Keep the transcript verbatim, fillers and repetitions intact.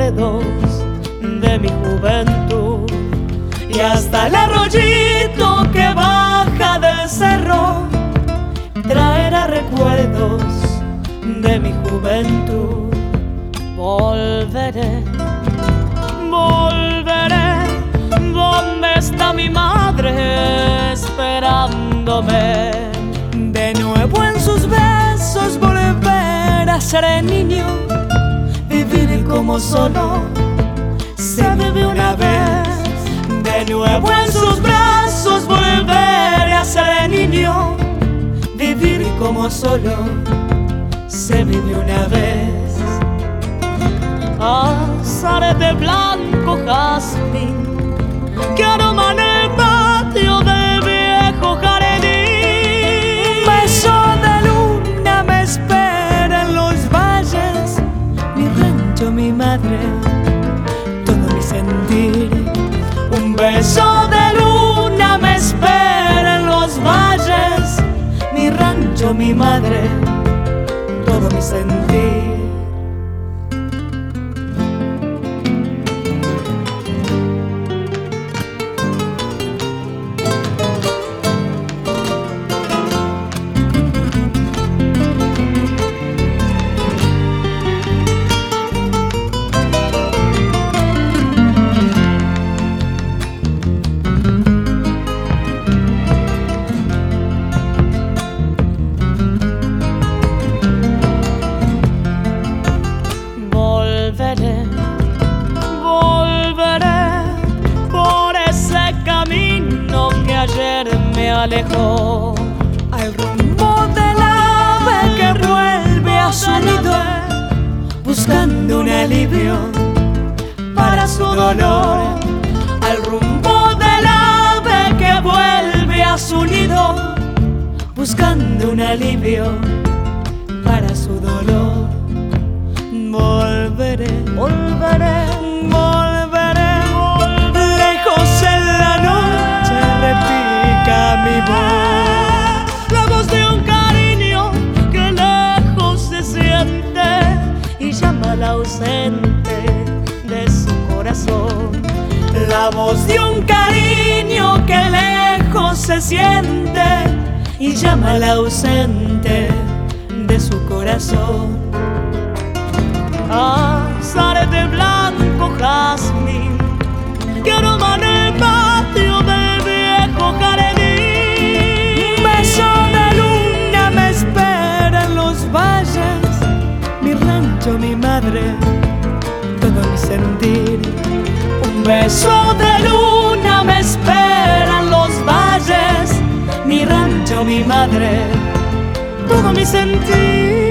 recuerdos de mi juventud. Y hasta el arroyito que baja del cerro traerá recuerdos de mi juventud. Volveré, volveré, ¿dónde está mi madre esperándome? De nuevo en sus besos volver a ser niño, vivir como solo se vive una vez. De nuevo en sus brazos volver a ser niño, vivir como solo se vive una vez. Azarete blanco, jazmín, que aroma en el patio del viejo jardín. Un beso de luna me espera en los valles, mi rancho, mi madre, todo mi sentir. Un beso de luna me espera en los valles, mi rancho, mi madre, todo mi sentir. Volveré, volveré por ese camino que ayer me alejó, al rumbo del ave que vuelve a su nido, buscando un alivio para su dolor. Al rumbo del ave que vuelve a su nido, buscando un alivio para su dolor. Volveré, volveré, volveré, volveré. Lejos en la noche repica mi voz, la voz de un cariño que lejos se siente y llama al ausente de su corazón. La voz de un cariño que lejos se siente y llama al ausente de su corazón. Azarete blanco, jazmín, que aroma en el patio del viejo jardín. Un beso de luna me espera en los valles, mi rancho, mi madre, todo mi sentir. Un beso de luna me espera en los valles, mi rancho, mi madre, todo mi sentir.